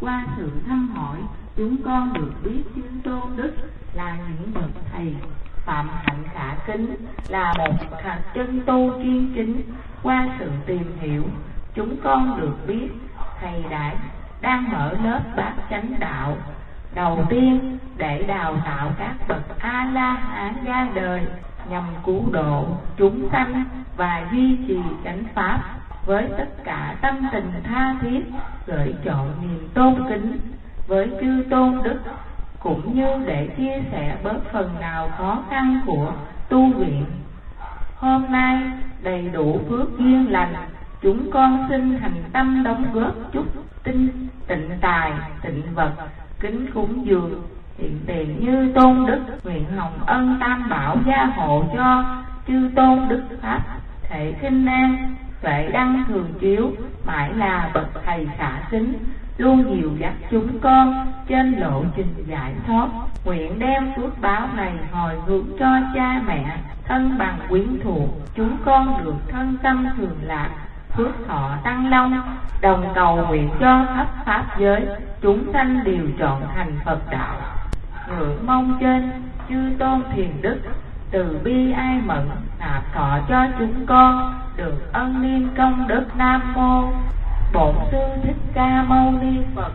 Qua sự thăm hỏi, chúng con được biết chư tôn đức là những bậc thầy, phạm hạnh khả kính là một chân tu chuyên chính. Qua sự tìm hiểu, chúng con được biết thầy đang mở lớp bát chánh đạo đầu tiên để đào tạo các bậc A La Hán ra đời, nhằm cứu độ chúng sanh và duy trì chánh pháp. Với tất cả tâm tình tha thiết, gửi chọn niềm tôn kính với chư tôn đức, cũng như để chia sẻ bớt phần nào khó khăn của tu viện. Hôm nay đầy đủ phước duyên lành, chúng con xin hành tâm đóng góp chút tịnh tài, tịnh vật, kính cúng dường hiện tiền như tôn đức, nguyện hồng ân tam bảo gia hộ cho chư tôn đức pháp thể khinh an, tuệ đăng thường chiếu, mãi là bậc thầy khả kính, luôn dìu dắt chúng con trên lộ trình giải thoát. Nguyện đem phước báo này hồi hướng cho cha mẹ, thân bằng quyến thuộc, chúng con được thân tâm thường lạc, phước thọ tăng long. Đồng cầu nguyện cho khắp pháp giới, chúng sanh đều chọn thành Phật đạo. Ngưỡng mong trên chư tôn thiền đức, từ bi ai mẫn nạp thọ cho chúng con được ân niên công đức. Nam mô Bổn Sư Thích Ca Mâu Ni Phật.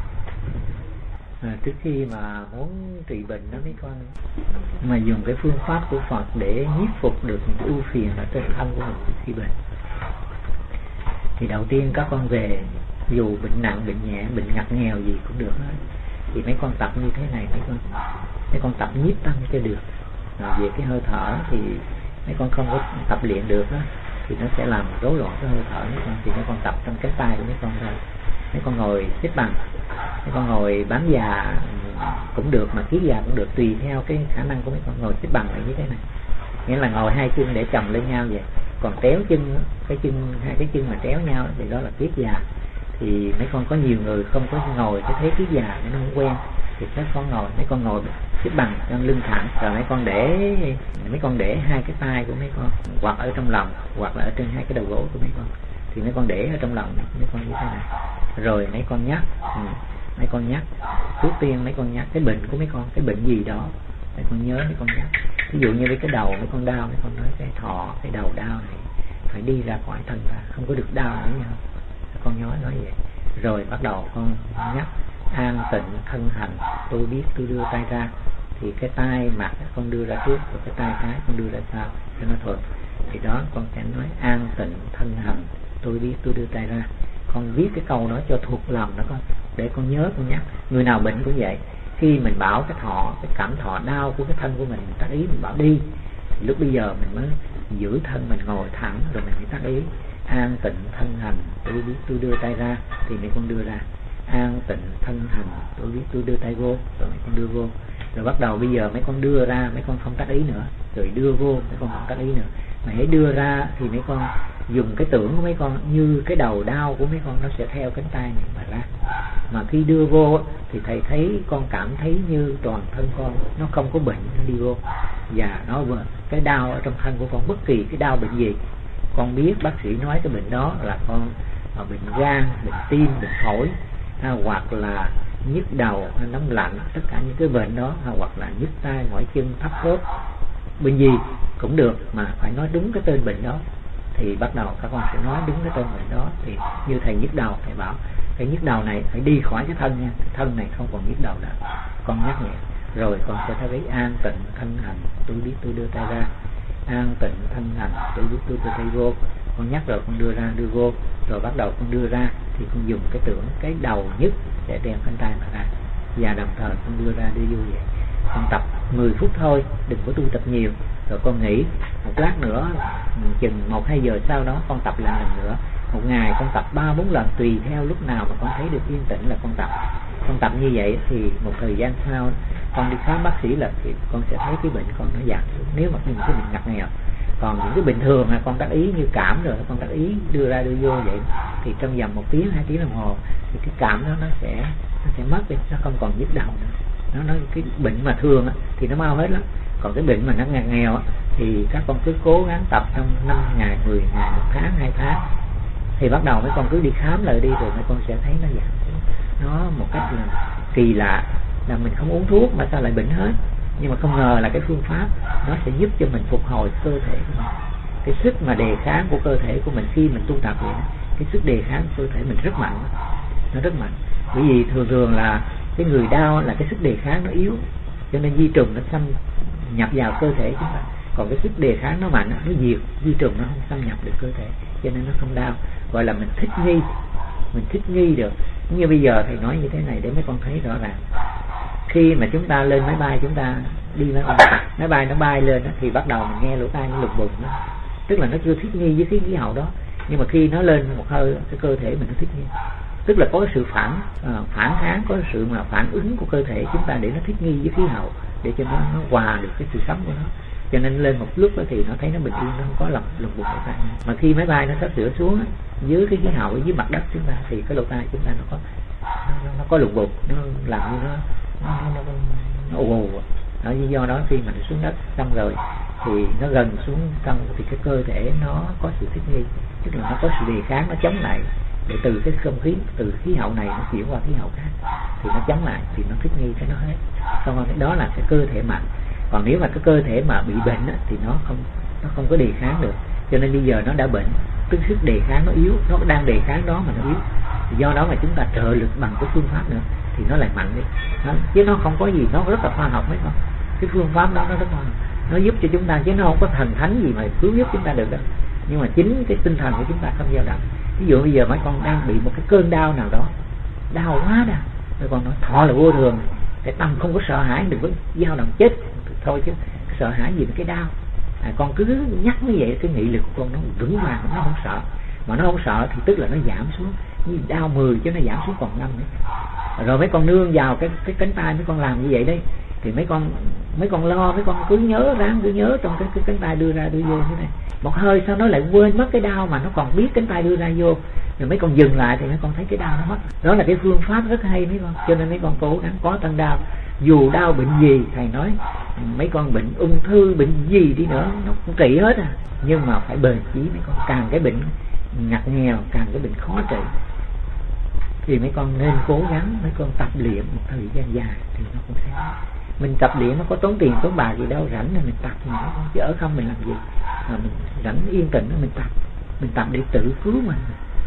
Trước khi mà muốn trị bệnh đó mấy con mà dùng cái phương pháp của Phật để nhiếp phục được những ưu phiền ở trên thân của mình khi bệnh, thì đầu tiên các con về, dù bệnh nặng, bệnh nhẹ, bệnh ngặt nghèo gì cũng được hết, thì mấy con tập như thế này, mấy con tập nhiếp tâm cho được. Rồi về cái hơi thở thì mấy con không có tập luyện được đó, thì nó sẽ làm rối loạn cái hơi thở mấy con. Thì mấy con tập trong cái tay của mấy con thôi. Mấy con ngồi xếp bằng, mấy con ngồi bám già cũng được, mà kiết già cũng được, tùy theo cái khả năng của mấy con. Ngồi xếp bằng lại như thế này, nghĩa là ngồi hai chân để chồng lên nhau vậy. Còn tréo chân, hai cái chân mà tréo nhau thì đó là kiết già. Thì mấy con có nhiều người không có ngồi cái thế kiết già, nó không quen, thì các con ngồi, mấy con ngồi xếp bằng trong lưng thẳng, rồi mấy con để hai cái tay của mấy con hoặc ở trong lòng, hoặc là ở trên hai cái đầu gối của mấy con. Thì mấy con để ở trong lòng mấy con như thế này. Rồi mấy con nhắc, trước tiên mấy con nhắc cái bệnh của mấy con, cái bệnh gì đó mấy con nhớ, mấy con nhắc. Ví dụ như với cái đầu mấy con đau, mấy con nói cái cái đầu đau này phải đi ra khỏi thân ra, không có được đau nữa nhau. Con nói vậy. Rồi bắt đầu con nhắc an tịnh thân hành, tôi biết tôi đưa tay ra. Thì cái tay mặt con đưa ra trước, rồi cái tay trái con đưa ra sau cho nó thuận. Thì đó con sẽ nói an tịnh thân hành, tôi biết tôi đưa tay ra. Con viết cái câu đó cho thuộc lòng đó con, để con nhớ, con nhắc. Người nào bệnh cũng vậy, khi mình bảo cái cảm thọ đau của cái thân của mình tác ý, mình bảo đi, thì lúc bây giờ mình mới giữ thân mình ngồi thẳng, rồi mình mới tác ý an tịnh thân hành, tôi biết tôi đưa tay ra. Thì mấy con đưa ra an tịnh thân hành, tôi biết tôi đưa tay vô, rồi mấy con đưa vô. Rồi bắt đầu bây giờ mấy con đưa ra, mấy con không tác ý nữa, rồi đưa vô mấy con không tác ý nữa, mà hãy đưa ra thì mấy con dùng cái tưởng của mấy con như cái đầu đau của mấy con nó sẽ theo cánh tay này mà ra. Mà khi đưa vô thì thầy thấy, con cảm thấy như toàn thân con nó không có bệnh, nó đi vô. Và nó cái đau ở trong thân của con, bất kỳ cái đau bệnh gì, con biết bác sĩ nói cái bệnh đó là con bệnh gan, bệnh tim, bệnh phổi, hoặc là nhức đầu, nóng lạnh, tất cả những cái bệnh đó, hoặc là nhức tay, mỏi chân, thấp khớp, bệnh gì cũng được, mà phải nói đúng cái tên bệnh đó. Thì bắt đầu các con sẽ nói đúng cái tên bệnh đó. Thì như thầy nhức đầu, thầy bảo cái nhức đầu này phải đi khỏi cái thân nha, cái thân này không còn nhức đầu nữa. Con nhắc nhẹ, rồi con sẽ thấy an tịnh thân hành, tôi biết tôi đưa tay ra. An tịnh thân hành, tôi biết tôi đưa tay vô. Con nhắc rồi con đưa ra, đưa vô. Rồi bắt đầu con đưa ra thì con dùng cái tưởng cái đầu nhức để đem cánh tay mà ra, và đồng thời con đưa ra đưa vô vậy. Con tập 10 phút thôi, đừng có tu tập nhiều. Rồi con nghỉ một lát nữa, chừng 1-2 giờ sau đó con tập lại lần nữa. Một ngày con tập 3-4 lần, tùy theo lúc nào mà con thấy được yên tĩnh là con tập. Con tập như vậy thì một thời gian sau con đi khám bác sĩ là thì con sẽ thấy cái bệnh con nó giảm xuống, nếu mà những cái bệnh ngặt nghèo. Còn những cái bình thường là con tác ý như cảm rồi, con tác ý đưa ra đưa vô vậy, thì trong vòng 1 tiếng 2 tiếng đồng hồ thì cái cảm đó nó sẽ mất đi, nó không còn nhức đầu nữa. Nó cái bệnh mà thường á, thì nó mau hết lắm. Còn cái bệnh mà nó ngặt nghèo á, thì các con cứ cố gắng tập trong 5 ngày, 10 ngày, 1 tháng, 2 tháng, thì bắt đầu mấy con cứ đi khám lại đi, rồi mấy con sẽ thấy nó giảm xuống, nó nó một cách là kỳ lạ, là mình không uống thuốc mà sao lại bệnh hết. Nhưng mà không ngờ là cái phương pháp nó sẽ giúp cho mình phục hồi cơ thể của mình. Cái sức mà đề kháng của cơ thể của mình khi mình tu tập vậy, cái sức đề kháng của cơ thể mình rất mạnh, nó rất mạnh. Bởi vì thường là cái người đau là cái sức đề kháng nó yếu, cho nên vi trùng nó xâm nhập vào cơ thể chúng ta. Còn cái sức đề kháng nó mạnh, nó diệt vi trùng, nó không xâm nhập được cơ thể, cho nên nó không đau. Gọi là mình thích nghi được. Như bây giờ thầy nói như thế này để mấy con thấy rõ ràng. Khi mà chúng ta lên máy bay, chúng ta đi máy bay nó bay lên đó, thì bắt đầu mình nghe lỗ tai nó lục bục đó. Tức là nó chưa thích nghi với cái khí hậu đó. Nhưng mà khi nó lên một hơi, cái cơ thể mình nó thích nghi. Tức là có cái sự phản kháng, có cái sự mà phản ứng của cơ thể chúng ta để nó thích nghi với khí hậu, để cho nó hòa được cái sự sống của nó. Cho nên lên một lúc đó thì nó thấy nó bình yên, nó không có lục bục lỗ tai. Mà khi máy bay nó sắp sửa xuống dưới cái khí hậu dưới mặt đất chúng ta, thì cái lỗ tai chúng ta nó có lục bục, nó làm như nó ù. Đó, do đó khi mà nó xuống đất xong rồi thì nó gần xuống xong thì cái cơ thể nó có sự thích nghi, tức là nó có sự đề kháng, nó chống lại để từ cái không khí, từ khí hậu này nó chuyển qua khí hậu khác, thì nó chống lại, thì nó thích nghi cái nó hết. Xong rồi đó là cái cơ thể mạnh. Còn nếu mà cái cơ thể mà bị bệnh á, thì nó không có đề kháng được. Cho nên bây giờ nó đã bệnh, tức sức đề kháng nó yếu, nó đang đề kháng đó mà nó yếu. Do đó mà chúng ta trợ lực bằng cái phương pháp nữa thì nó lại mạnh đi. Chứ nó không có gì, nó rất là khoa học mấy con. Cái phương pháp đó nó rất khoa học, nó giúp cho chúng ta, chứ nó không có thần thánh gì mà cứu giúp chúng ta được đâu. Nhưng mà chính cái tinh thần của chúng ta không dao động. Ví dụ bây giờ mấy con đang bị một cái cơn đau nào đó, đau quá đau, mấy con nói thọ là vô thường, cái tâm không có sợ hãi, đừng có dao động chết thôi, chứ sợ hãi gì với cái đau. Con cứ nhắc như vậy, cái nghị lực của con nó vững vàng, nó không sợ. Mà nó không sợ thì tức là nó giảm xuống, như đau 10 chứ nó giảm xuống còn 5 nữa. Rồi mấy con nương vào cái cánh tay mấy con làm như vậy đấy, thì mấy con lo, mấy con cứ nhớ trong cái cánh tay đưa ra đưa vô thế này. Một hơi sau nó lại quên mất cái đau mà nó còn biết cánh tay đưa ra vô, rồi mấy con dừng lại thì mấy con thấy cái đau nó mất. Đó là cái phương pháp rất hay mấy con. Cho nên mấy con cố gắng có tăng đau, dù đau bệnh gì, thầy nói mấy con bệnh ung thư, bệnh gì đi nữa nó cũng trị hết à, nhưng mà phải bền chí mấy con. Càng cái bệnh ngặt nghèo, càng cái bệnh khó trị thì mấy con nên cố gắng, mấy con tập luyện một thời gian dài thì nó cũng sẽ. Mình tập luyện nó có tốn tiền tốn bạc gì đâu, rảnh là mình tập thì mấy con, chứ ở không mình làm gì. Mình rảnh yên tĩnh mình tập để tự cứu mình.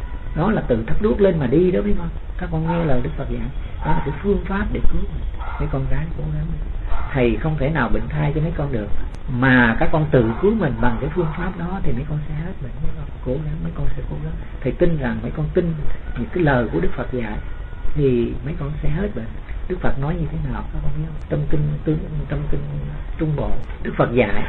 Đó là tự thắp đuốc lên mà đi đó mấy con. Các con nghe lời Đức Phật dạy, đó là cái phương pháp để cứu mình. Mấy con ráng cố gắng. Thầy không thể nào bệnh thai cho mấy con được, mà các con tự cứu mình bằng cái phương pháp đó thì mấy con sẽ hết bệnh. Mấy con cố gắng, mấy con sẽ cố gắng. Thầy tin rằng mấy con tin những cái lời của Đức Phật dạy thì mấy con sẽ hết bệnh. Đức Phật nói như thế nào các con biết không? Trong kinh Trung Bộ, Đức Phật dạy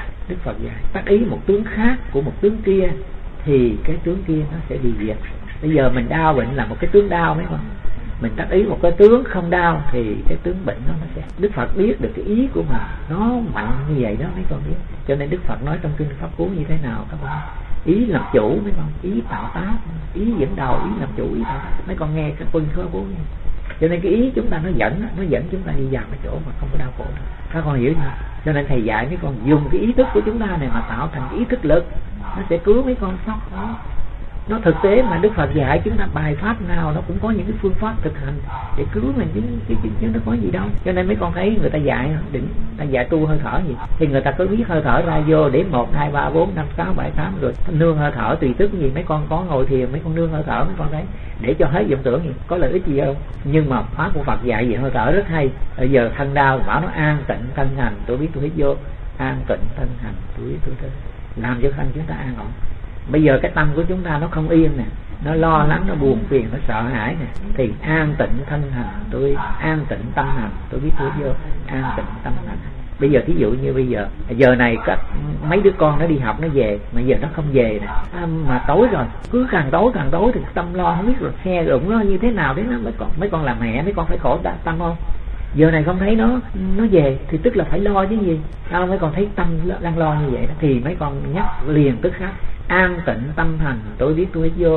tác ý một tướng khác của một tướng kia thì cái tướng kia nó sẽ bị diệt. Bây giờ mình đau bệnh là một cái tướng đau mấy con, mình tác ý một cái tướng không đau thì cái tướng bệnh nó sẽ. Đức Phật biết được cái ý của mình nó mạnh như vậy đó mấy con biết. Cho nên Đức Phật nói trong kinh Pháp Cú như thế nào các con? Ý làm chủ mấy con, ý tạo tác, ý dẫn đầu, ý làm chủ, ý tạo tác. Mấy con nghe cái kinh Pháp Cú. Cho nên cái ý chúng ta nó dẫn chúng ta đi vào cái chỗ mà không có đau khổ đâu. Các con hiểu chưa? Cho nên thầy dạy mấy con dùng cái ý thức của chúng ta này mà tạo thành cái ý thức lực, nó sẽ cứu mấy con sốc đó. Nó thực tế mà Đức Phật dạy chúng ta bài pháp nào nó cũng có những cái phương pháp thực hành để cứu mình chứ nó có gì đâu. Cho nên mấy con thấy người ta dạy ta dạy tu hơi thở gì thì người ta cứ biết hơi thở ra vô để 1, 2, 3, 4, 5, 6, 7, 8 rồi nương hơi thở tùy tức gì. Mấy con có ngồi thiền mấy con nương hơi thở mấy con thấy để cho hết vọng tưởng gì, có lợi ích gì không? Nhưng mà pháp của Phật dạy về hơi thở rất hay. Bây giờ thân đau bảo nó an tịnh thân hành, tôi biết tôi hít vô, an tịnh thân hành, tôi biết tôi làm cho thân chúng ta an ổn. Bây giờ cái tâm của chúng ta nó không yên nè, nó lo lắng, nó buồn phiền, nó sợ hãi nè, thì an tịnh thân hành, tôi an tịnh tâm hành, tôi biết tôi vô, an tịnh tâm hành. Bây giờ thí dụ như bây giờ này mấy đứa con nó đi học nó về, mà giờ nó không về nè, mà tối rồi, cứ càng tối thì tâm lo không biết rồi xe đụng nó như thế nào đấy. Nó mấy con làm mẹ mấy con phải khổ tâm không? Giờ này không thấy nó về thì tức là phải lo chứ gì. Sao mấy con thấy tâm đang lo như vậy đó, thì mấy con nhắc liền tức khắc an tịnh tâm hành, tôi biết tôi vô,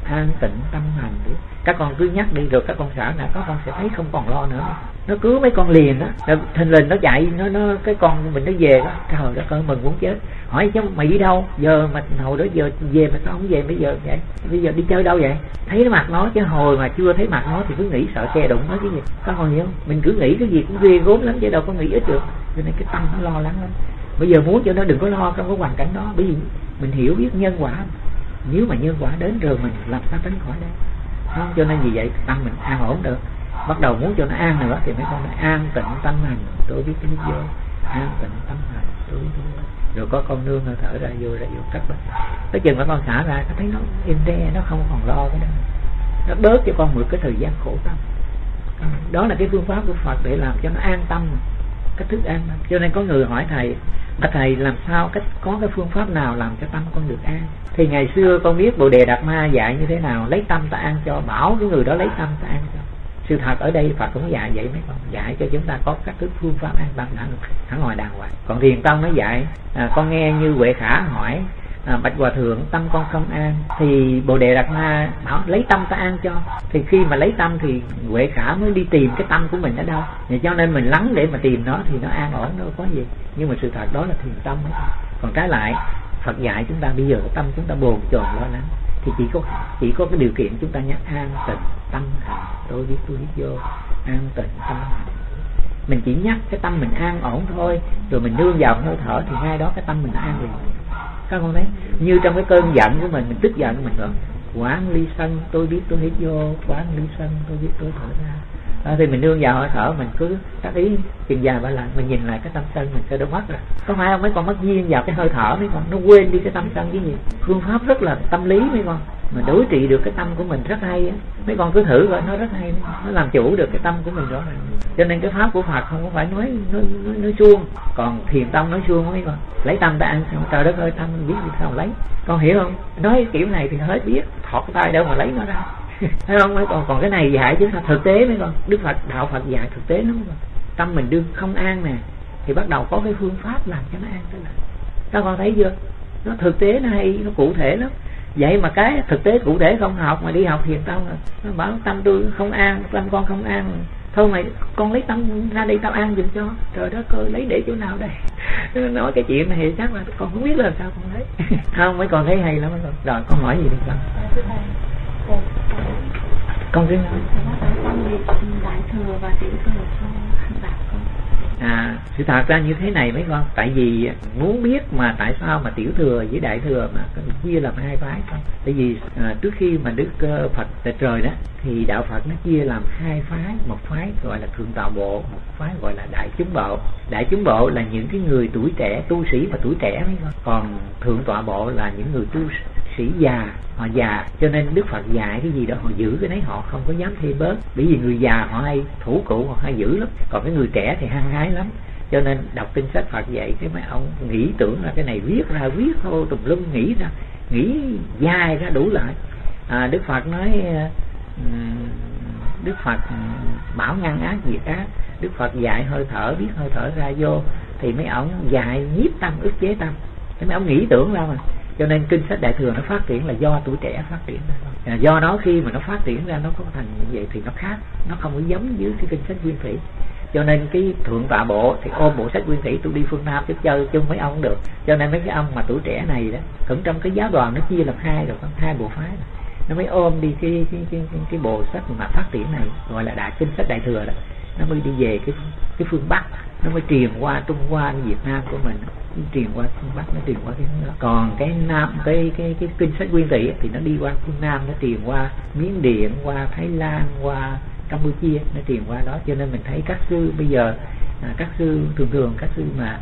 an tịnh tâm hành. Các con cứ nhắc đi rồi các con sợ là các con sẽ thấy không còn lo nữa. Nó cứu mấy con liền đó, thình lình nó chạy, nó cái con mình nó về đó, trời đất ơi mình muốn chết. Hỏi chứ mày đi đâu giờ, mà hồi đó giờ về mà sao không về bây giờ vậy? Bây giờ đi chơi đâu vậy? Thấy nó mặt nó chứ hồi mà chưa thấy mặt nó thì cứ nghĩ sợ xe đụng nó cái gì. Các con hiểu không? Mình cứ nghĩ cái gì cũng ghê gớm lắm chứ đâu có nghĩ ít được. Cho nên cái tâm nó lo lắng lắm. Bây giờ muốn cho nó đừng có lo trong cái hoàn cảnh đó, bởi vì mình hiểu biết nhân quả. Nếu mà nhân quả đến rồi mình làm sao tránh khỏi đây, không? Cho nên vì vậy tâm mình an ổn được. Bắt đầu muốn cho nó an nữa thì mấy con nói an tịnh tâm hành, tôi biết tôi vô, an tịnh tâm hành, tôi biết tôi. Rồi có con nương hơi thở ra vô cắt đó. Tới chừng mấy con xả ra, nó thấy nó im re, nó không còn lo cái đó, nó bớt cho con một cái thời gian khổ tâm. Đó là cái phương pháp của Phật để làm cho nó an tâm, cách thức an tâm. Cho nên có người hỏi thầy làm sao có cái phương pháp nào làm cho tâm con được an? Thì ngày xưa con biết Bồ Đề Đạt Ma dạy như thế nào, lấy tâm ta an cho, bảo cái người đó lấy tâm ta an cho. Sự thật ở đây Phật cũng dạy vậy mấy con, dạy cho chúng ta có các thức phương pháp an tâm thẳng ngoài đàng hoàng. Còn Thiền Tông nó dạy con nghe như Huệ Khả hỏi Bạch Hòa Thượng tâm con không an, thì Bồ Đề Đạt Ma bảo lấy tâm ta an cho. Thì khi mà lấy tâm thì Huệ Khả mới đi tìm cái tâm của mình ở đâu, thì cho nên mình lắng để mà tìm nó thì nó an ổn, đâu có gì. Nhưng mà sự thật đó là Thiền Tông ấy. Còn trái lại Phật dạy chúng ta bây giờ tâm chúng ta bồn chồn lo lắng thì chỉ có cái điều kiện chúng ta nhắc an tịnh tâm hành, tôi biết vô, an tịnh tâm hành. Mình chỉ nhắc cái tâm mình an ổn thôi, rồi mình nương vào hơi thở thì ngay đó cái tâm mình an liền. Các con thấy như trong cái cơn giận của mình tức giận mình gọi quán ly sân, tôi biết tôi hít vô, quán ly sân, tôi biết tôi thở ra. Thì mình nương vào hơi thở, mình cứ tác ý chừng dài ba lần, mình nhìn lại cái tâm sân mình sẽ đổ mất rồi. Có phải không? Mấy con mất duyên vào cái hơi thở, mấy con nó quên đi cái tâm sân cái gì. Phương pháp rất là tâm lý mấy con, mà đối trị được cái tâm của mình rất hay á. Mấy con cứ thử coi, nó rất hay, nó làm chủ được cái tâm của mình rõ ràng. Cho nên cái pháp của Phật không có phải nói suông, còn Thiền Tông nói suông mấy con. Lấy tâm ta ăn xong, trời đất ơi tâm biết gì sao lấy. Con hiểu không? Nói kiểu này thì hết biết, thọt tay đâu mà lấy nó ra. Thấy không? Mấy còn cái này dạy chúng ta thực tế mấy con. Đức Phật, đạo Phật dạy thực tế lắm. Tâm mình đương không an nè, thì bắt đầu có cái phương pháp làm cho nó an thế này. Các con thấy chưa? Nó thực tế, nó hay, nó cụ thể lắm. Vậy mà cái thực tế cụ thể không học, mà đi học Thiền Tông rồi nó bảo tâm tôi không an, tâm con không an. Thôi mày, con lấy tâm ra đây tao an giùm cho. Trời đất ơi, lấy để chỗ nào đây? Nói cái chuyện này thì chắc là con không biết làm sao con lấy. Không, mấy con thấy hay lắm mấy con. Rồi con hỏi gì đi con? Con cứ đại thừa và tiểu thừa cho hành đạo con. Sự thật ra như thế này mấy con, tại vì muốn biết mà tại sao mà tiểu thừa với đại thừa mà chia làm hai phái không? Tại vì trước khi mà Đức Phật tại trời đó thì đạo Phật nó chia làm hai phái, một phái gọi là thượng tọa bộ, một phái gọi là đại chúng bộ. Đại chúng bộ là những cái người tuổi trẻ, tu sĩ mà tuổi trẻ mấy con. Còn thượng tọa bộ là những người tu sĩ già, họ già, cho nên Đức Phật dạy cái gì đó họ giữ cái đấy, họ không có dám thêm bớt, bởi vì người già họ hay thủ cụ, họ hay giữ lắm, còn cái người trẻ thì hăng hái lắm. Cho nên đọc kinh sách Phật dạy cái mấy ông nghĩ tưởng là cái này viết thôi tùm lum, nghĩ dài ra đủ lại. Đức Phật nói Đức Phật bảo ngăn ác diệt ác, Đức Phật dạy hơi thở, biết hơi thở ra vô, thì mấy ông dạy nhiếp tâm, ức chế tâm, mấy ông nghĩ tưởng ra mà. Cho nên kinh sách đại thừa nó phát triển là do tuổi trẻ phát triển ra. Do đó khi mà nó phát triển ra nó có thành như vậy thì nó khác, nó không có giống với cái kinh sách Nguyên Thủy. Cho nên cái thượng tọa bộ thì ôm bộ sách Nguyên Thủy, tôi đi phương Nam chứ chơi chung mấy ông không được. Cho nên mấy cái ông mà tuổi trẻ này đó, cũng trong cái giáo đoàn nó chia làm hai rồi, có hai bộ phái này. Nó mới ôm đi cái bộ sách mà phát triển này gọi là kinh sách đại thừa đó, nó mới đi về cái phương Bắc, nó mới truyền qua Trung Hoa, Việt Nam của mình, nó truyền qua phương Bắc, nó truyền qua cái đó. Còn cái Nam, cái kinh sách Nguyên Thủy thì nó đi qua phương Nam, nó truyền qua Miến Điện, qua Thái Lan, qua Campuchia, nó truyền qua đó. Cho nên mình thấy các sư bây giờ, các sư thường các sư mà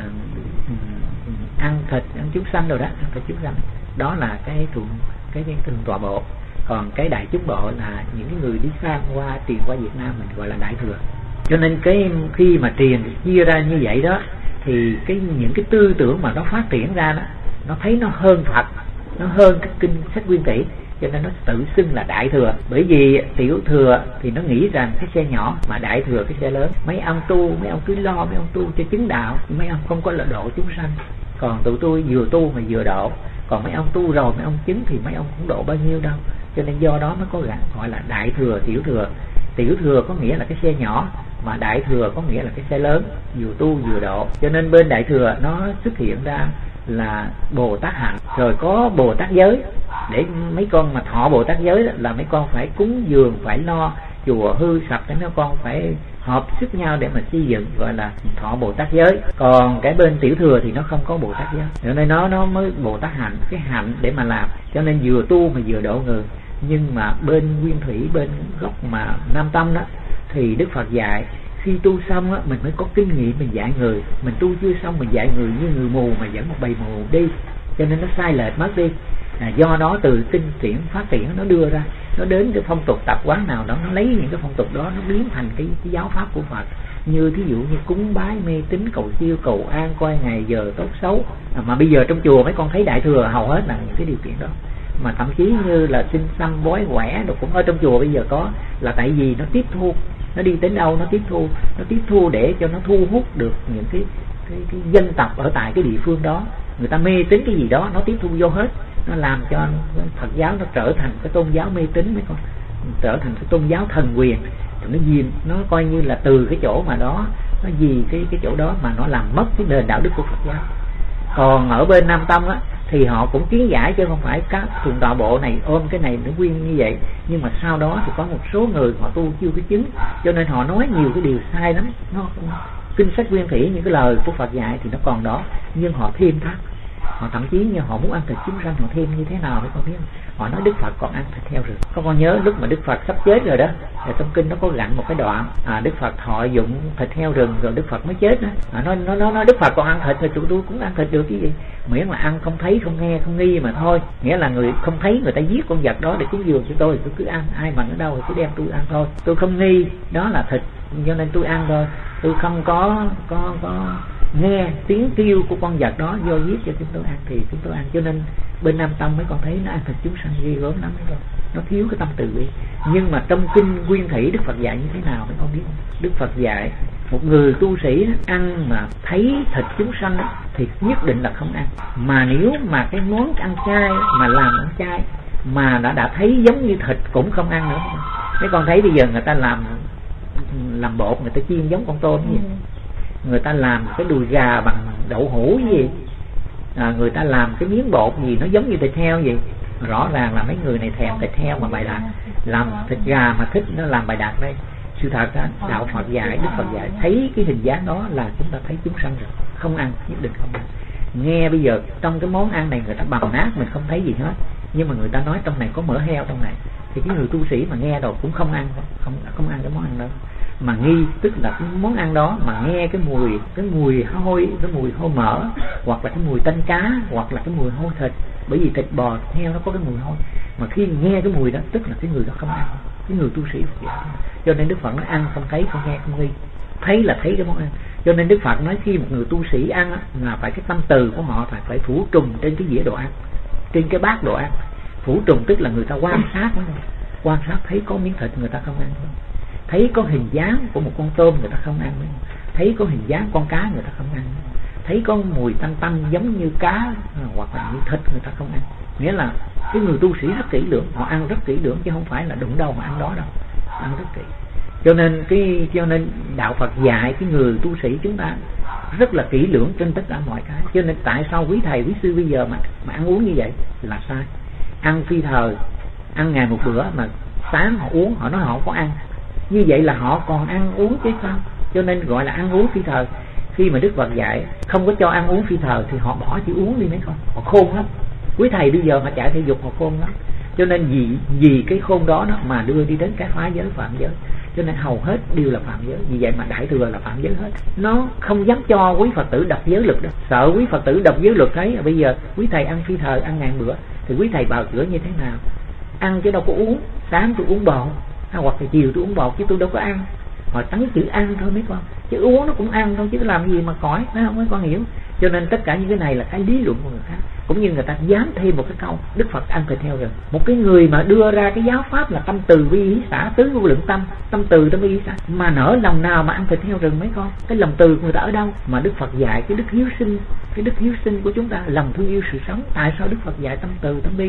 ăn thịt, ăn chúng sanh rồi đó, ăn thịt chúng sanh, đó là cái thượng tọa bộ. Còn cái đại chúng bộ là những cái người đi sang qua, truyền qua Việt Nam mình gọi là đại thừa. Cho nên cái khi mà truyền chia ra như vậy đó, thì những cái tư tưởng mà nó phát triển ra đó, nó thấy nó hơn Phật, nó hơn cái kinh sách Nguyên Thủy, cho nên nó tự xưng là đại thừa. Bởi vì tiểu thừa thì nó nghĩ rằng cái xe nhỏ, mà đại thừa cái xe lớn. Mấy ông tu, mấy ông cứ lo mấy ông tu cho chứng đạo, mấy ông không có là độ chúng sanh. Còn tụi tôi vừa tu mà vừa độ. Còn mấy ông tu rồi mấy ông chứng thì mấy ông cũng độ bao nhiêu đâu. cho nên do đó nó có gọi là đại thừa, tiểu thừa. Tiểu thừa có nghĩa là cái xe nhỏ, mà đại thừa có nghĩa là cái xe lớn, vừa tu vừa độ. Cho nên bên đại thừa nó xuất hiện ra là Bồ Tát hạnh, rồi có Bồ Tát giới. Để mấy con mà thọ Bồ Tát giới đó, là mấy con phải cúng dường, phải lo chùa hư sạch, mấy con phải hợp sức nhau để mà xây dựng, gọi là thọ Bồ Tát giới. Còn cái bên tiểu thừa thì nó không có Bồ Tát giới, cho nên nó mới Bồ Tát hạnh, cái hạnh để mà làm. Cho nên vừa tu mà vừa độ người. Nhưng mà bên nguyên thủy, bên gốc mà Nam Tông đó, thì Đức Phật dạy khi tu xong á, mình mới có kinh nghiệm mình dạy người. Mình tu chưa xong mình dạy người như người mù mà dẫn một bầy mù đi, cho nên nó sai lệch mất đi. Do đó từ kinh điển phát triển nó đưa ra, nó đến cái phong tục tập quán nào đó, nó lấy những cái phong tục đó nó biến thành cái giáo pháp của Phật. Như thí dụ như cúng bái, mê tín, cầu siêu, cầu an, coi ngày giờ tốt xấu. Mà bây giờ trong chùa mấy con thấy đại thừa hầu hết là những cái điều kiện đó. Mà thậm chí như là xin xăm, bói quẻ đồ cũng ở trong chùa bây giờ có, là tại vì nó tiếp thu, nó đi đến đâu nó tiếp thu để cho nó thu hút được những cái dân tộc ở tại cái địa phương đó. Người ta mê tín cái gì đó nó tiếp thu vô hết, nó làm cho Phật giáo nó trở thành cái tôn giáo mê tín, mấy con trở thành cái tôn giáo thần quyền. Nó gì, nó coi như là từ cái chỗ mà đó, nó vì cái chỗ đó mà nó làm mất cái nền đạo đức của Phật giáo. Còn ở bên Nam Tông á thì họ cũng kiến giải, chứ không phải các thượng tọa bộ này ôm cái này nó nguyên như vậy. Nhưng mà sau đó thì có một số người họ tu chưa có chứng, cho nên họ nói nhiều cái điều sai lắm. Nó kinh sách nguyên thủy, những cái lời của Phật dạy thì nó còn đó, nhưng họ thêm thắt. Họ thậm chí như họ muốn ăn thịt chúng sanh, họ thêm như thế nào đấy con biết không? Họ nói Đức Phật còn ăn thịt heo rừng. Con nhớ lúc mà Đức Phật sắp chết rồi đó, thì trong kinh nó có gặn một cái đoạn Đức Phật thọ dụng thịt heo rừng rồi Đức Phật mới chết đó. Nó nói Đức Phật còn ăn thịt thì chúng tôi cũng ăn thịt được cái gì, miễn là ăn không thấy, không nghe, không nghi mà thôi. Nghĩa là người không thấy người ta giết con vật đó để cúng dường cho tôi cứ ăn, ai mà ở đâu thì cứ đem tôi ăn thôi. Tôi không nghi đó là thịt cho nên tôi ăn thôi. Tôi không có nghe tiếng kêu của con vật đó vô giết cho chúng tôi ăn thì chúng tôi ăn. Cho nên bên Nam Tông mấy con thấy nó ăn thịt chúng sanh ghê gớm lắm đấy, nó thiếu cái tâm từ bi. Nhưng mà trong kinh nguyên thủy Đức Phật dạy như thế nào mấy con biết không? Đức Phật dạy một người tu sĩ ăn mà thấy thịt chúng sanh thì nhất định là không ăn. Mà nếu mà cái món ăn chay mà làm ăn chay mà đã thấy giống như thịt cũng không ăn nữa. Mấy con thấy bây giờ người ta làm bột, người ta chiên giống con tôm gì, người ta làm cái đùi gà bằng đậu hũ gì, người ta làm cái miếng bột gì nó giống như thịt heo gì. Rõ ràng là mấy người này thèm thịt heo mà bày đặt, làm thịt gà mà thích nó làm bày đặt đây. Sự thật đó, đạo Phật dạy, Đức Phật dạy thấy cái hình dáng đó là chúng ta thấy chúng sanh rồi, không ăn, nhất định không ăn. Nghe bây giờ trong cái món ăn này người ta bằm nát mình không thấy gì hết, nhưng mà người ta nói trong này có mỡ heo trong này, thì cái người tu sĩ mà nghe rồi cũng không ăn, không ăn cái món ăn đó. Mà nghi tức là cái món ăn đó mà nghe cái mùi hôi, cái mùi hôi mỡ, hoặc là cái mùi tanh cá, hoặc là cái mùi hôi thịt. Bởi vì thịt bò, heo nó có cái mùi hôi, mà khi nghe cái mùi đó tức là cái người đó không ăn, cái người tu sĩ. Cho nên Đức Phật nói ăn không thấy, không nghe không nghi, thấy là thấy cái món ăn. Cho nên Đức Phật nói khi một người tu sĩ ăn là phải cái tâm từ của họ phải phủ trùm trên cái dĩa đồ ăn, trên cái bát đồ ăn. Phủ trùm tức là người ta quan sát thấy có miếng thịt người ta không ăn, thấy có hình dáng của một con tôm người ta không ăn, thấy có hình dáng con cá người ta không ăn, thấy có mùi tanh tanh giống như cá hoặc là như thịt người ta không ăn. Nghĩa là cái người tu sĩ rất kỹ lưỡng, họ ăn rất kỹ lưỡng chứ không phải là đụng đâu mà ăn đó đâu, ăn rất kỹ. Cho nên đạo Phật dạy cái người tu sĩ chúng ta rất là kỹ lưỡng trên tất cả mọi cái. Cho nên tại sao quý thầy quý sư bây giờ mà ăn uống như vậy là sai. Ăn phi thời, ăn ngày một bữa mà sáng họ uống, họ nói họ không có ăn, như vậy là họ còn ăn uống chứ sao. Cho nên gọi là ăn uống phi thời. Khi mà Đức Phật dạy không có cho ăn uống phi thời thì họ bỏ chữ uống đi mấy con, họ khôn lắm. Quý thầy bây giờ mà chạy thể dục họ khôn lắm. Cho nên vì cái khôn đó mà đưa đi đến cái phá giới phạm giới. Cho nên hầu hết đều là phạm giới. Vì vậy mà đại thừa là phạm giới hết. Nó không dám cho quý Phật tử đập giới luật đó. Sợ quý Phật tử đập giới luật thấy bây giờ quý thầy ăn phi thời, ăn ngàn bữa thì quý thầy bào chữa như thế nào? Ăn chứ đâu có uống. Sáng tôi uống bò, hoặc là chiều tôi uống bò chứ tôi đâu có ăn. Họ tấn chữ ăn thôi mấy con, chứ uống nó cũng ăn thôi chứ làm gì mà cõi, nó không mấy con hiểu. Cho nên tất cả những cái này là cái lý luận của người khác. Cũng như người ta dám thêm một cái câu Đức Phật ăn thịt heo rừng. Một cái người mà đưa ra cái giáo pháp là tâm từ bi hỷ xả, tứ vô lượng tâm, tâm từ tâm bi hỷ xả, mà nỡ lòng nào mà ăn thịt heo rừng mấy con? Cái lòng từ của người ta ở đâu? Mà Đức Phật dạy cái đức hiếu sinh của chúng ta, lòng thương yêu sự sống. Tại sao Đức Phật dạy tâm từ tâm bi?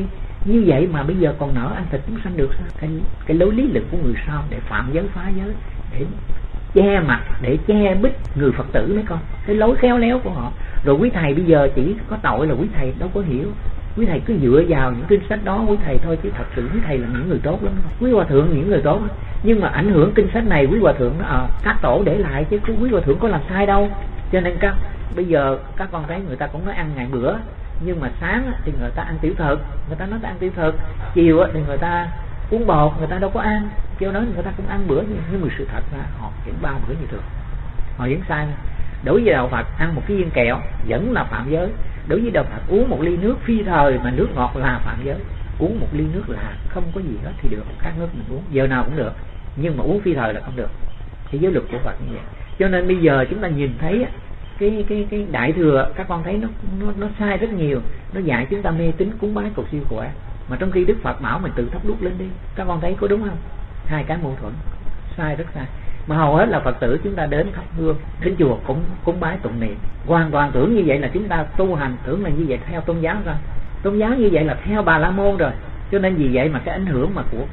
Như vậy mà bây giờ còn nỡ ăn thịt chúng sanh được sao? Cái lối lý luận của người sau để phạm giới phá giới, để che mặt, để che bích người Phật tử mấy con, cái lối khéo léo của họ. Rồi quý thầy bây giờ chỉ có tội là quý thầy đâu có hiểu, quý thầy cứ dựa vào những kinh sách đó quý thầy thôi, chứ thật sự quý thầy là những người tốt lắm, quý hòa thượng những người tốt lắm. Nhưng mà ảnh hưởng kinh sách này quý hòa thượng các tổ để lại, chứ quý hòa thượng có làm sai đâu. Cho nên bây giờ các con thấy người ta cũng nói ăn ngày bữa, nhưng mà sáng thì người ta ăn tiểu thực, người ta nói ta ăn tiểu thực, chiều thì người ta uống bột, người ta đâu có ăn, kêu nói người ta cũng ăn bữa, nhưng mà sự thật ra họ vẫn 3 bữa như thường, họ vẫn sai. Đối với đạo Phật ăn một cái viên kẹo vẫn là phạm giới. Đối với đạo Phật uống một ly nước phi thời mà nước ngọt là phạm giới. Uống một ly nước là không có gì hết thì được, khác nước mình uống giờ nào cũng được, nhưng mà uống phi thời là không được. Cái giới luật của Phật như vậy. Cho nên bây giờ chúng ta nhìn thấy cái đại thừa, các con thấy nó sai rất nhiều. Nó dạy chúng ta mê tín cúng bái cầu siêu khỏe, mà trong khi Đức Phật bảo mình tự thắp đuốc lên đi. Các con thấy có đúng không? Hai cái mâu thuẫn, sai rất sai. Mà hầu hết là Phật tử chúng ta đến thắp hương, đến chùa cũng cúng bái tụng niệm, hoàn toàn tưởng như vậy là chúng ta tu hành, tưởng là như vậy theo tôn giáo rồi. Tôn giáo như vậy là theo Bà La Môn rồi. Cho nên vì vậy mà cái ảnh hưởng mà của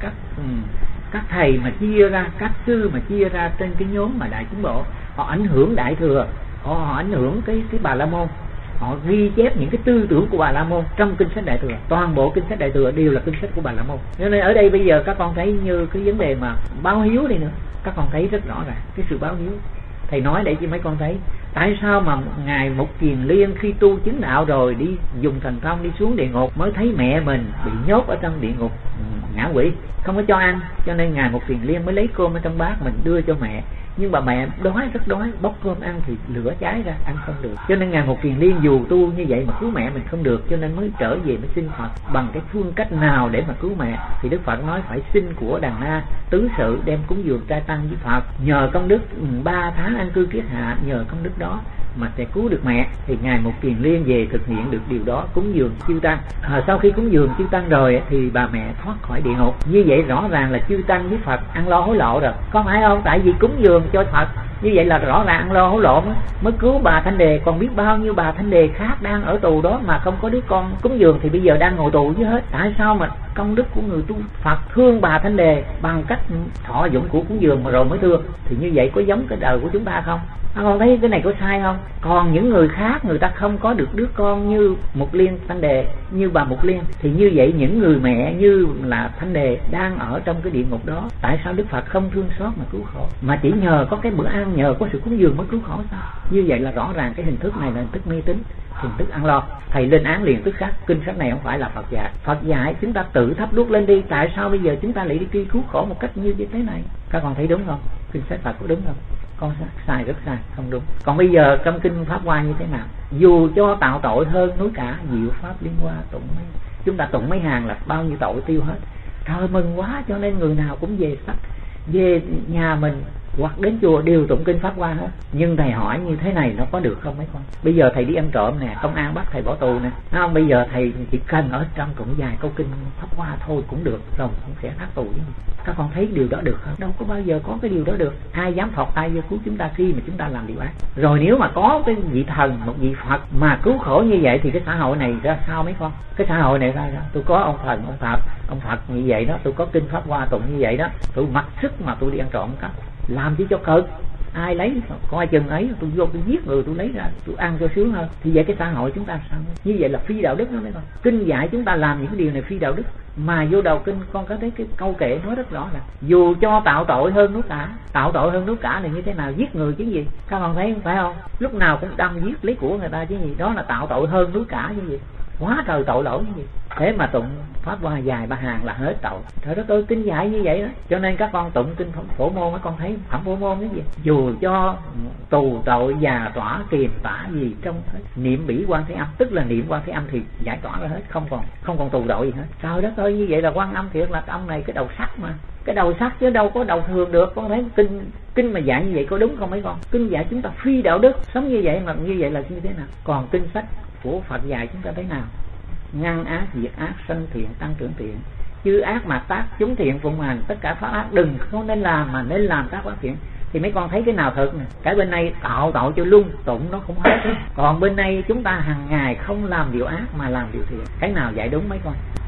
các thầy mà chia ra, các sư mà chia ra trên cái nhóm mà Đại Chúng Bộ, họ ảnh hưởng Đại Thừa, họ ảnh hưởng cái Bà La Môn, họ ghi chép những cái tư tưởng của Bà La Môn trong kinh sách Đại Thừa. Toàn bộ kinh sách Đại Thừa đều là kinh sách của Bà La Môn. Cho nên ở đây bây giờ các con thấy như cái vấn đề mà báo hiếu đi nữa, các con thấy rất rõ ràng cái sự báo hiếu. Thầy nói để cho mấy con thấy tại sao mà ngài Mục Kiền Liên khi tu chứng đạo rồi đi dùng thần thông đi xuống địa ngục mới thấy mẹ mình bị nhốt ở trong địa ngục ngạ quỷ, không có cho ăn, cho nên ngài Mục Kiền Liên mới lấy cơm ở trong bát mình đưa cho mẹ. Nhưng mà mẹ đói, rất đói, bóc cơm ăn thì lửa cháy ra, ăn không được. Cho nên ngài Mục Kiền Liên dù tu như vậy mà cứu mẹ mình không được, cho nên mới trở về mới xin Phật bằng cái phương cách nào để mà cứu mẹ. Thì Đức Phật nói phải xin của Đàn Na tứ sự đem cúng dường trai tăng với Phật, nhờ công đức 3 tháng an cư kiết hạ, nhờ công đức đó mà sẽ cứu được mẹ. Thì ngài Mục Kiền Liên về thực hiện được điều đó, cúng dường chư tăng. Sau khi cúng dường chư tăng rồi thì bà mẹ thoát khỏi địa ngục. Như vậy rõ ràng là chư tăng với Phật ăn lo hối lộ rồi, có phải không? Tại vì cúng dường cho Phật, như vậy là rõ ràng ăn lo hối lộ mới cứu bà Thanh Đề. Còn biết bao nhiêu bà Thanh Đề khác đang ở tù đó mà không có đứa con cúng dường thì bây giờ đang ngồi tù chứ hết. Tại sao mà công đức của người tu Phật thương bà Thanh Đề bằng cách thọ dụng của cúng dường mà rồi mới thương? Thì như vậy có giống cái đời của chúng ta không? Con thấy cái này có sai không? Còn những người khác người ta không có được đứa con như Mục Liên Thanh Đề, như bà Mục Liên, thì như vậy những người mẹ như là Thanh Đề đang ở trong cái địa ngục đó, tại sao Đức Phật không thương xót mà cứu khổ, mà chỉ nhờ có cái bữa ăn, nhờ có sự cúng dường mới cứu khổ sao? Như vậy là rõ ràng cái hình thức này là hình thức mê tín, hình thức ăn lo. Thầy lên án liền tức khắc, kinh sách này không phải là Phật dạy. Phật dạy chúng ta tự thắp đuốc lên đi, tại sao bây giờ chúng ta lại đi đi cứu khổ một cách như thế này? Các con thấy đúng không? Kinh sách Phật có đúng không? Con sai, rất sai, không đúng. Còn bây giờ trong kinh Pháp Hoa như thế nào? Dù cho tạo tội hơn núi cả, diệu pháp liên hoa tụng mấy, chúng ta tụng mấy hàng là bao nhiêu tội tiêu hết. Trời mừng quá, cho nên người nào cũng về nhà mình hoặc đến chùa đều tụng kinh Pháp Hoa hết. Nhưng thầy hỏi như thế này nó có được không mấy con? Bây giờ thầy đi ăn trộm nè, công an bắt thầy bỏ tù nè, không? Bây giờ thầy chỉ cần ở trong cũng vài câu kinh Pháp Hoa thôi cũng được rồi, cũng sẽ thoát tù. Các con thấy điều đó được không? Đâu có bao giờ có cái điều đó được. Ai dám thọt tay vô cứu chúng ta khi mà chúng ta làm điều ác? Rồi nếu mà có cái vị thần, một vị Phật mà cứu khổ như vậy thì cái xã hội này ra sao mấy con? Cái xã hội này ra sao? Tôi có ông thần, ông Phật như vậy đó, tôi có kinh Pháp Hoa tụng như vậy đó, tôi mặc sức mà tôi đi ăn trộm cắp, làm chỉ cho cực. Ai lấy coi chừng ấy, tôi vô tôi giết người, tôi lấy ra tôi ăn cho sướng hơn. Thì vậy cái xã hội chúng ta sao? Như vậy là phi đạo đức đó mấy con. Kinh dạy chúng ta làm những cái điều này phi đạo đức, mà vô đầu kinh con có thấy cái câu kệ nói rất rõ là dù cho tạo tội hơn núi cả. Tạo tội hơn núi cả là như thế nào? Giết người chứ gì? Các con thấy phải không? Lúc nào cũng đâm giết lấy của người ta chứ gì? Đó là tạo tội hơn núi cả chứ gì? Quá trời tội lỗi như gì. Thế mà tụng Pháp Hoa dài 3 hàng là hết tội. Trời đất ơi, kinh dạy như vậy đó. Cho nên các con tụng kinh Phổ Môn, các con thấy Phẩm Phổ Môn cái gì? Dù cho tù tội già tỏa kiềm tả gì trong hết, niệm bỉ Quan Thế Âm, tức là niệm Quan Thế Âm thì giải tỏa ra hết, không còn tù tội gì hết. Trời đất ơi, như vậy là Quan Âm thiệt là ông này cái đầu sắt mà. Cái đầu sắt chứ đâu có đầu thường được. Con thấy kinh mà dạy như vậy có đúng không mấy con? Kinh dạy chúng ta phi đạo đức, sống như vậy mà như vậy là như thế nào? Còn kinh sách của Phật dạy chúng ta thế nào? Ngăn ác diệt ác, sanh thiện tăng trưởng thiện, chư ác mà tác chúng thiện phụng hành, tất cả pháp ác đừng không nên làm mà nên làm các pháp thiện. Thì mấy con thấy cái nào thật nè? Cái bên này tạo tội cho lung tụng nó không hết, còn bên này chúng ta hàng ngày không làm điều ác mà làm điều thiện. Cái nào dạy đúng mấy con?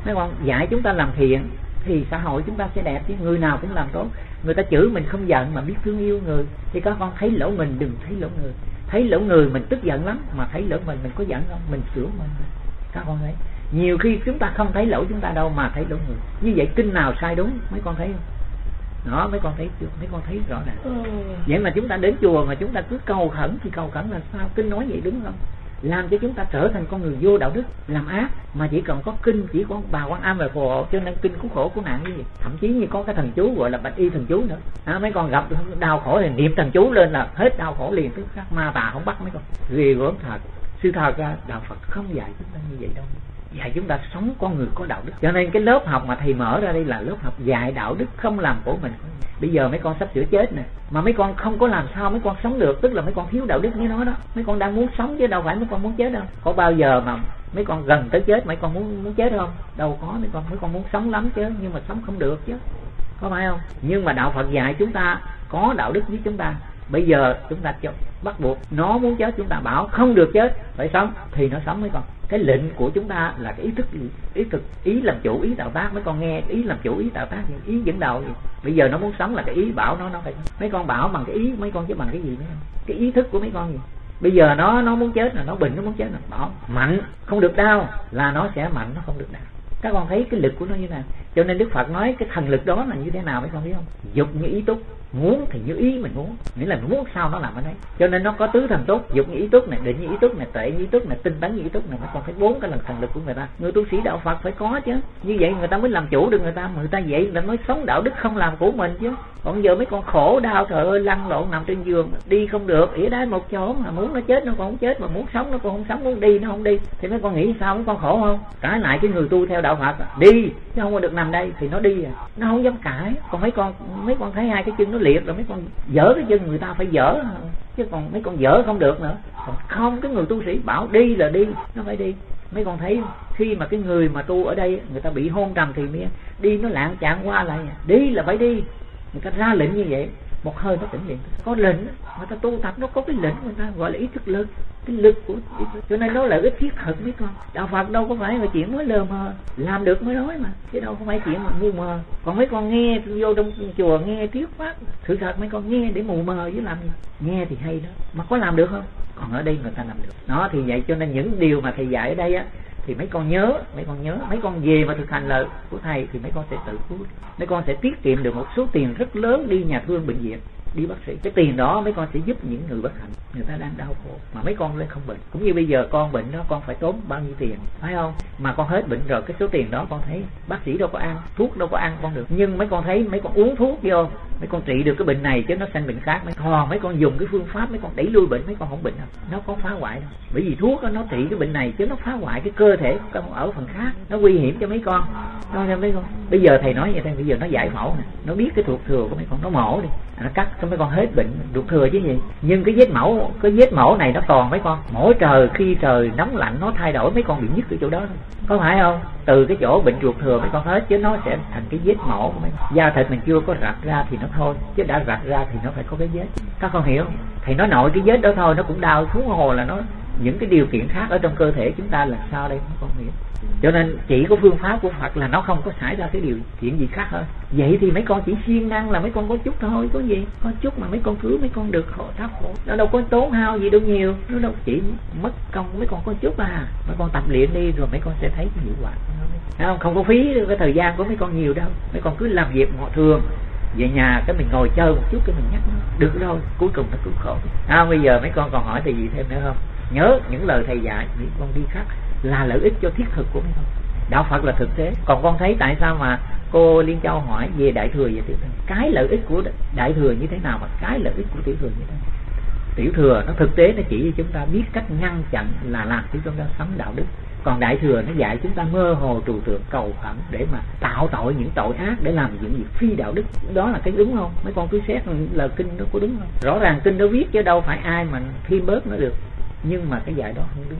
mấy con dạy chúng ta làm thiện thì xã hội chúng ta sẽ đẹp chứ, người nào cũng làm tốt. Người ta chửi mình không giận mà biết thương yêu người, thì các con thấy lỗi mình đừng thấy lỗi người. Thấy lỗi người mình tức giận lắm, mà thấy lỗi mình có giận không? Mình sửa mình. Các con thấy nhiều khi chúng ta không thấy lỗi chúng ta đâu mà thấy lỗi người. Như vậy kinh nào sai đúng mấy con thấy không? Đó, mấy con thấy chưa? Mấy con thấy rõ ràng. Vậy mà chúng ta đến chùa mà chúng ta cứ cầu khẩn thì cầu khẩn là sao? Kinh nói vậy đúng không? Làm cho chúng ta trở thành con người vô đạo đức, làm ác. Mà chỉ cần có kinh, chỉ có bà Quan Âm và phù hộ, cho nên kinh cứu khổ cứu nạn cái gì. Thậm chí như có cái thần chú gọi là bạch y thần chú nữa. Mấy con gặp đau khổ thì niệm thần chú lên là hết đau khổ liền, tức khắc ma tà không bắt mấy con. Ghê gớm thật. Sự thật ra đạo Phật không dạy chúng ta như vậy đâu, dạy chúng ta sống con người có đạo đức. Cho nên cái lớp học mà thầy mở ra đây là lớp học dạy đạo đức, không làm của mình. Bây giờ mấy con sắp sửa chết nè, mà mấy con không có làm sao mấy con sống được, tức là mấy con thiếu đạo đức với nó đó. Mấy con đang muốn sống chứ đâu phải mấy con muốn chết đâu. Có bao giờ mà mấy con gần tới chết mấy con muốn chết không? Đâu có, mấy con muốn sống lắm chứ, nhưng mà sống không được chứ, có phải không? Nhưng mà đạo Phật dạy chúng ta có đạo đức với chúng ta. Bây giờ chúng ta bắt buộc nó muốn chết, chúng ta bảo không được chết, phải sống thì nó sống mấy con. Cái lệnh của chúng ta là cái ý thức, ý làm chủ, ý tạo tác. Mấy con nghe ý làm chủ, ý tạo tác, ý dẫn đầu gì. Bây giờ nó muốn sống là cái ý bảo nó phải. Mấy con bảo bằng cái ý mấy con chứ bằng cái gì nữa? Cái ý thức của mấy con gì. Bây giờ nó muốn chết là nó bệnh, nó muốn chết là bảo mạnh không được đau là nó sẽ mạnh, nó không được đau. Các con thấy cái lực của nó như thế nào. Cho nên Đức Phật nói cái thần lực đó là như thế nào mấy con biết không? Dục như ý túc, muốn thì như ý mình muốn, nghĩa là muốn sao nó làm ở đấy. Cho nên nó có tứ thần túc, dục như ý túc này, định như ý túc này, tuệ như ý túc này, tinh tấn như ý túc này. Mấy con thấy 4 cái lần thần lực của người ta. Người tu sĩ đạo Phật phải có chứ, như vậy người ta mới làm chủ được người ta vậy là mới sống đạo đức, không làm của mình chứ. Còn giờ mấy con khổ đau, trời ơi, lăn lộn nằm trên giường, đi không được, ỉa đái một chỗ, mà muốn nó chết nó còn không chết, mà muốn sống nó còn không sống, muốn đi nó không đi, thì mấy con nghĩ sao? Mấy con khổ không? Cãi lại cái người tu theo đạo Phật đi chứ không có được nằm đây thì nó đi nó không dám cãi. Còn mấy con thấy hai cái chân nó liệt rồi mấy con dỡ cái chân người ta phải dỡ, chứ còn mấy con dỡ không được nữa. Còn không, cái người tu sĩ bảo đi là đi, nó phải đi. Mấy con thấy khi mà cái người mà tu ở đây người ta bị hôn trầm thì mới đi, nó lạng chạng qua lại, đi là phải đi. Người ta ra lệnh như vậy, một hơi nó tỉnh liền. Có lệnh, người ta tu tập nó có cái lệnh, người ta gọi là ý thức lực, cái lực của ý thức. Cho nên nó là ít thiết thực mấy con. Đạo Phật đâu có phải là chuyện mới lờ mờ, làm được mới nói mà, chứ đâu có phải chuyện mà mù mờ. Còn mấy con nghe vô trong chùa nghe thuyết pháp, sự thật mấy con nghe để mù mờ chứ làm gì. Nghe thì hay đó, mà có làm được không? Còn ở đây người ta làm được. Đó thì vậy, cho nên những điều mà thầy dạy ở đây á thì mấy con nhớ, mấy con về mà thực hành lời của thầy thì mấy con sẽ tự cứu. Mấy con sẽ tiết kiệm được một số tiền rất lớn đi nhà thương bệnh viện, đi bác sĩ. Cái tiền đó mấy con sẽ giúp những người bất hạnh, người ta đang đau khổ mà mấy con lên không bệnh. Cũng như bây giờ con bệnh đó, con phải tốn bao nhiêu tiền, phải không? Mà con hết bệnh rồi, cái số tiền đó con thấy bác sĩ đâu có ăn, thuốc đâu có ăn con được. Nhưng mấy con thấy mấy con uống thuốc vô, mấy con trị được cái bệnh này chứ nó sanh bệnh khác. Mấy con dùng cái phương pháp mấy con đẩy lui bệnh, mấy con không bệnh đâu, nó có phá hoại đâu. Bởi vì thuốc đó, nó trị cái bệnh này chứ nó phá hoại cái cơ thể của con ở phần khác, nó nguy hiểm cho mấy con. Đó nên mấy con bây giờ thầy nói vậy thôi, bây giờ nó giải phẫu nè, nó biết cái ruột thừa của mấy con, nó mổ đi, nó cắt cho mấy con hết bệnh ruột thừa chứ gì. Nhưng cái vết mổ này nó còn mấy con, mỗi khi trời nóng lạnh nó thay đổi, mấy con bị nhức ở chỗ đó thôi, có phải không? Từ cái chỗ bệnh ruột thừa mấy con hết, chứ nó sẽ thành cái vết mổ của mấy con. Da thịt mình chưa có rạch ra thì nó thôi, chứ đã rạch ra thì nó phải có cái vết. Các con hiểu không? Thầy nói nội cái vết đó thôi nó cũng đau, thú hồ là nó những cái điều kiện khác ở trong cơ thể chúng ta là sao đây mấy con hiểu. Cho nên chỉ có phương pháp của Phật là nó không có xảy ra cái điều chuyện gì khác hơn. Vậy thì mấy con chỉ siêng năng là mấy con có chút thôi, có gì có chút mà mấy con cứu mấy con được khổ thác khổ, nó đâu có tốn hao gì đâu nhiều, nó đâu chỉ mất công mấy con có chút à. Mấy con tập luyện đi rồi mấy con sẽ thấy cái hiệu quả của nó, không có phí cái thời gian của mấy con nhiều đâu. Mấy con cứ làm việc họ thường về nhà cái mình ngồi chơi một chút cái mình nhắc nó được rồi, cuối cùng nó cứu khổ. Bây giờ mấy con còn hỏi thì gì thêm nữa không? Nhớ những lời thầy dạy mấy con đi khắc là lợi ích cho thiết thực của mấy con. Đạo Phật là thực tế. Còn con thấy tại sao mà cô Liên Châu hỏi về Đại Thừa và Tiểu Thừa, cái lợi ích của Đại Thừa như thế nào mà cái lợi ích của Tiểu Thừa như thế nào? Tiểu Thừa nó thực tế nó chỉ cho chúng ta biết cách ngăn chặn là làm cho chúng ta sống đạo đức. Còn Đại Thừa nó dạy chúng ta mơ hồ trừu tượng cầu khẩn để mà tạo tội những tội ác, để làm những việc phi đạo đức. Đó là cái đúng không? Mấy con cứ xét lời kinh nó có đúng không? Rõ ràng kinh nó viết chứ đâu phải ai mà thêm bớt nó được. Nhưng mà cái dạy đó không đúng đâu.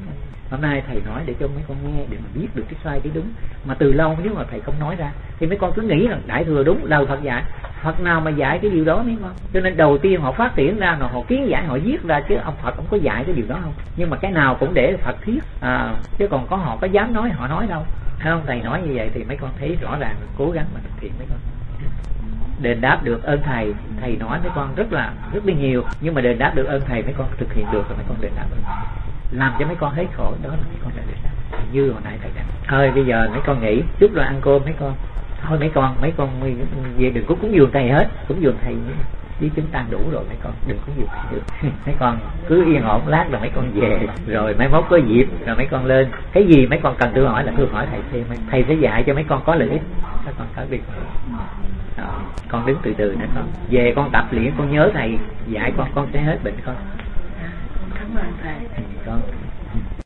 Hôm nay thầy nói để cho mấy con nghe, để mà biết được cái sai cái đúng. Mà từ lâu nếu mà thầy không nói ra thì mấy con cứ nghĩ là Đại Thừa đúng, lời Phật dạy. Phật nào mà dạy cái điều đó mấy con? Cho nên đầu tiên họ phát triển ra là họ kiến giải, họ viết ra, chứ ông Phật không có dạy cái điều đó không. Nhưng mà cái nào cũng để Phật thiết, chứ còn có họ có dám nói, họ nói đâu. Thấy không? Thầy nói như vậy thì mấy con thấy rõ ràng, cố gắng mà thực hiện mấy con. Đền đáp được ơn thầy, thầy nói mấy con rất là nhiều, nhưng mà đền đáp được ơn thầy mấy con thực hiện được rồi mấy con đền đáp ơn thầy. Làm cho mấy con hết khổ, đó là mấy con đã đền đáp. Như hồi nãy thầy đã. Thôi bây giờ mấy con nghỉ chút rồi ăn cơm mấy con. Thôi mấy con về đừng có cúng dường thầy hết, cúng dường thầy với chúng ta đủ rồi mấy con, đừng cúng dường thầy được. Mấy con cứ yên ổn lát rồi mấy con về, rồi mấy mốt có dịp rồi mấy con lên. Cái gì mấy con cần tôi hỏi là tôi hỏi thầy thêm, thầy sẽ dạy cho mấy con có lợi ích. Các con có việc. Con đứng từ từ nữa con. Về con tập luyện, con nhớ thầy dạy con sẽ hết bệnh con. Cảm ơn thầy. Con